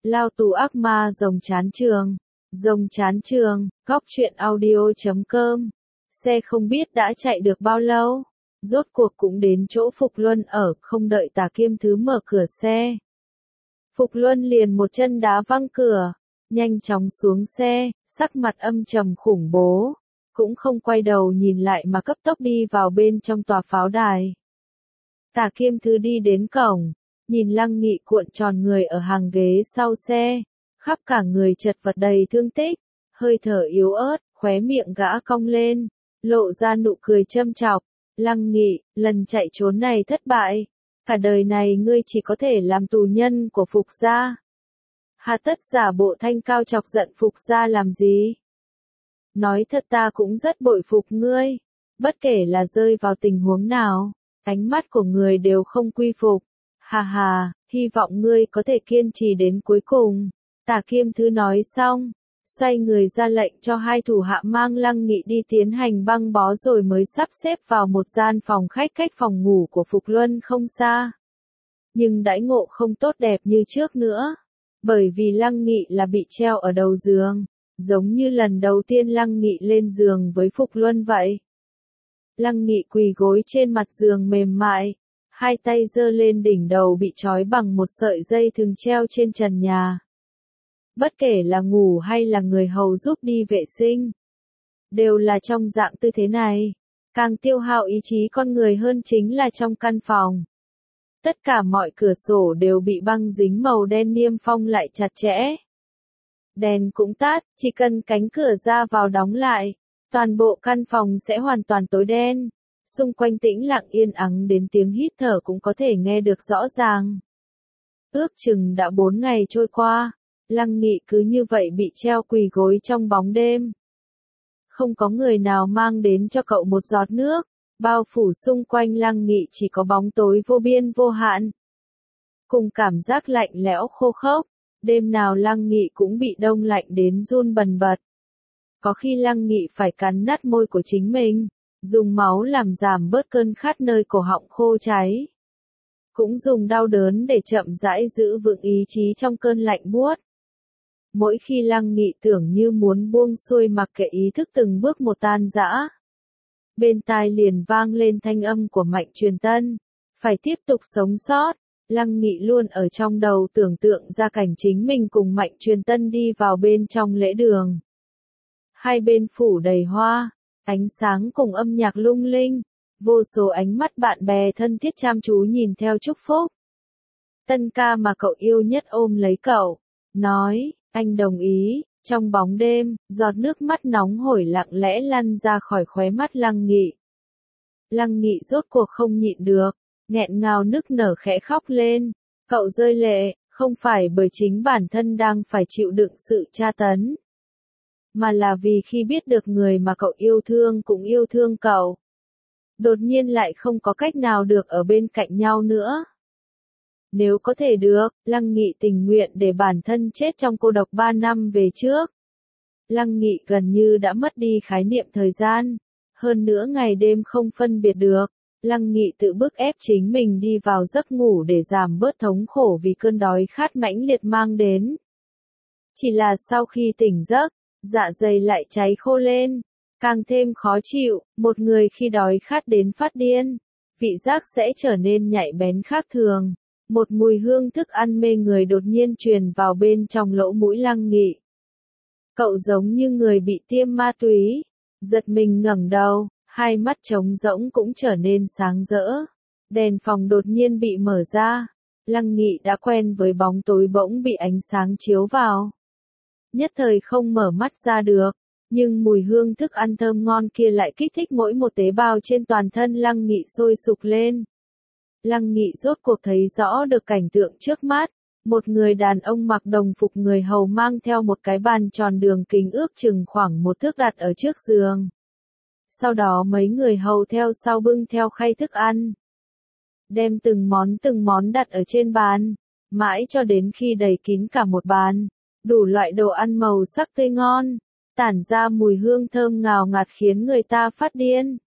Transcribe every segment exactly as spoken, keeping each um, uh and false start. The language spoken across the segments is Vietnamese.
Lao tù ác ma rồng chán trường. Rồng chán trường, góc truyện audio.com. Xe không biết đã chạy được bao lâu. Rốt cuộc cũng đến chỗ Phục Luân ở, không đợi Tả Kiêm Thứ mở cửa xe. Phục Luân liền một chân đá văng cửa, nhanh chóng xuống xe, sắc mặt âm trầm khủng bố, cũng không quay đầu nhìn lại mà cấp tốc đi vào bên trong tòa pháo đài. Tả Kiêm Thứ đi đến cổng, nhìn Lăng Nghị cuộn tròn người ở hàng ghế sau xe, khắp cả người chật vật đầy thương tích, hơi thở yếu ớt, khóe miệng gã cong lên, lộ ra nụ cười châm chọc. Lăng Nghị, lần chạy trốn này thất bại, cả đời này ngươi chỉ có thể làm tù nhân của Phục gia. Hà tất giả bộ thanh cao chọc giận Phục gia làm gì? Nói thật ta cũng rất bội phục ngươi, bất kể là rơi vào tình huống nào, ánh mắt của người đều không quy phục. Hà hà, hy vọng ngươi có thể kiên trì đến cuối cùng. Tả Kiêm Thứ nói xong, xoay người ra lệnh cho hai thủ hạ mang Lăng Nghị đi tiến hành băng bó rồi mới sắp xếp vào một gian phòng khách cách phòng ngủ của Phục Luân không xa. Nhưng đãi ngộ không tốt đẹp như trước nữa, bởi vì Lăng Nghị là bị treo ở đầu giường, giống như lần đầu tiên Lăng Nghị lên giường với Phục Luân vậy. Lăng Nghị quỳ gối trên mặt giường mềm mại, hai tay giơ lên đỉnh đầu bị trói bằng một sợi dây thừng treo trên trần nhà. Bất kể là ngủ hay là người hầu giúp đi vệ sinh, đều là trong dạng tư thế này. Càng tiêu hao ý chí con người hơn chính là trong căn phòng. Tất cả mọi cửa sổ đều bị băng dính màu đen niêm phong lại chặt chẽ. Đèn cũng tắt, chỉ cần cánh cửa ra vào đóng lại, toàn bộ căn phòng sẽ hoàn toàn tối đen. Xung quanh tĩnh lặng yên ắng đến tiếng hít thở cũng có thể nghe được rõ ràng. Ước chừng đã bốn ngày trôi qua, Lăng Nghị cứ như vậy bị treo quỳ gối trong bóng đêm. Không có người nào mang đến cho cậu một giọt nước, bao phủ xung quanh Lăng Nghị chỉ có bóng tối vô biên vô hạn. Cùng cảm giác lạnh lẽo khô khốc, đêm nào Lăng Nghị cũng bị đông lạnh đến run bần bật. Có khi Lăng Nghị phải cắn nát môi của chính mình, dùng máu làm giảm bớt cơn khát nơi cổ họng khô cháy. Cũng dùng đau đớn để chậm rãi giữ vững ý chí trong cơn lạnh buốt. Mỗi khi Lăng Nghị tưởng như muốn buông xuôi mặc kệ ý thức từng bước một tan rã, bên tai liền vang lên thanh âm của Mạnh Truyền Tân, phải tiếp tục sống sót. Lăng Nghị luôn ở trong đầu tưởng tượng ra cảnh chính mình cùng Mạnh Truyền Tân đi vào bên trong lễ đường. Hai bên phủ đầy hoa, ánh sáng cùng âm nhạc lung linh, vô số ánh mắt bạn bè thân thiết chăm chú nhìn theo chúc phúc. Tân ca mà cậu yêu nhất ôm lấy cậu, nói, anh đồng ý. Trong bóng đêm, giọt nước mắt nóng hổi lặng lẽ lăn ra khỏi khóe mắt Lăng Nghị. Lăng Nghị rốt cuộc không nhịn được, nghẹn ngào nức nở khẽ khóc lên. Cậu rơi lệ, không phải bởi chính bản thân đang phải chịu đựng sự tra tấn, mà là vì khi biết được người mà cậu yêu thương cũng yêu thương cậu, đột nhiên lại không có cách nào được ở bên cạnh nhau nữa. Nếu có thể được, Lăng Nghị tình nguyện để bản thân chết trong cô độc ba năm về trước. Lăng Nghị gần như đã mất đi khái niệm thời gian, hơn nữa ngày đêm không phân biệt được. Lăng Nghị tự bức ép chính mình đi vào giấc ngủ để giảm bớt thống khổ vì cơn đói khát mãnh liệt mang đến. Chỉ là sau khi tỉnh giấc, dạ dày lại cháy khô lên, càng thêm khó chịu. Một người khi đói khát đến phát điên, vị giác sẽ trở nên nhạy bén khác thường. Một mùi hương thức ăn mê người đột nhiên truyền vào bên trong lỗ mũi Lăng Nghị. Cậu giống như người bị tiêm ma túy, giật mình ngẩng đầu, hai mắt trống rỗng cũng trở nên sáng rỡ. Đèn phòng đột nhiên bị mở ra, Lăng Nghị đã quen với bóng tối bỗng bị ánh sáng chiếu vào. Nhất thời không mở mắt ra được, nhưng mùi hương thức ăn thơm ngon kia lại kích thích mỗi một tế bào trên toàn thân Lăng Nghị sôi sục lên. Lăng Nghị rốt cuộc thấy rõ được cảnh tượng trước mắt, một người đàn ông mặc đồng phục người hầu mang theo một cái bàn tròn đường kính ước chừng khoảng một thước đặt ở trước giường. Sau đó mấy người hầu theo sau bưng theo khay thức ăn, đem từng món từng món đặt ở trên bàn, mãi cho đến khi đầy kín cả một bàn, đủ loại đồ ăn màu sắc tươi ngon, tản ra mùi hương thơm ngào ngạt khiến người ta phát điên.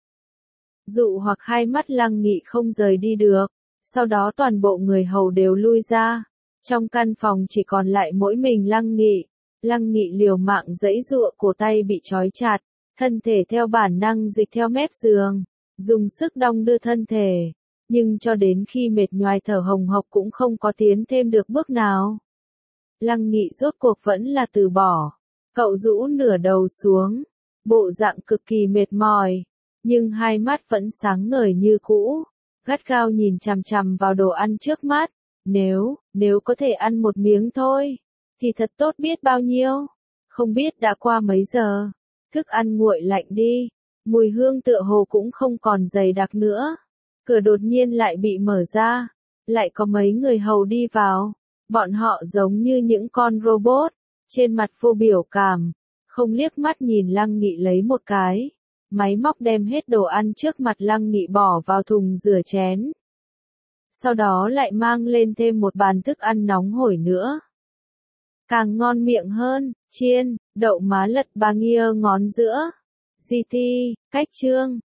Dụ hoặc hai mắt Lăng Nghị không rời đi được, sau đó toàn bộ người hầu đều lui ra. Trong căn phòng chỉ còn lại mỗi mình Lăng Nghị. Lăng Nghị liều mạng giãy giụa, cổ tay bị trói chặt, thân thể theo bản năng dịch theo mép giường, dùng sức đong đưa thân thể, nhưng cho đến khi mệt nhoài thở hồng hộc cũng không có tiến thêm được bước nào. Lăng Nghị rốt cuộc vẫn là từ bỏ. Cậu rũ nửa đầu xuống, bộ dạng cực kỳ mệt mỏi, nhưng hai mắt vẫn sáng ngời như cũ, gắt gao nhìn chằm chằm vào đồ ăn trước mắt. Nếu, nếu có thể ăn một miếng thôi, thì thật tốt biết bao nhiêu. Không biết đã qua mấy giờ, thức ăn nguội lạnh đi, mùi hương tựa hồ cũng không còn dày đặc nữa. Cửa đột nhiên lại bị mở ra, lại có mấy người hầu đi vào. Bọn họ giống như những con robot, trên mặt vô biểu cảm, không liếc mắt nhìn Lăng Nghị lấy một cái. Máy móc đem hết đồ ăn trước mặt Lăng Nghị bỏ vào thùng rửa chén. Sau đó lại mang lên thêm một bàn thức ăn nóng hổi nữa. Càng ngon miệng hơn, chiên, đậu má lật ba nghia ngón giữa. giê tê, cách chương.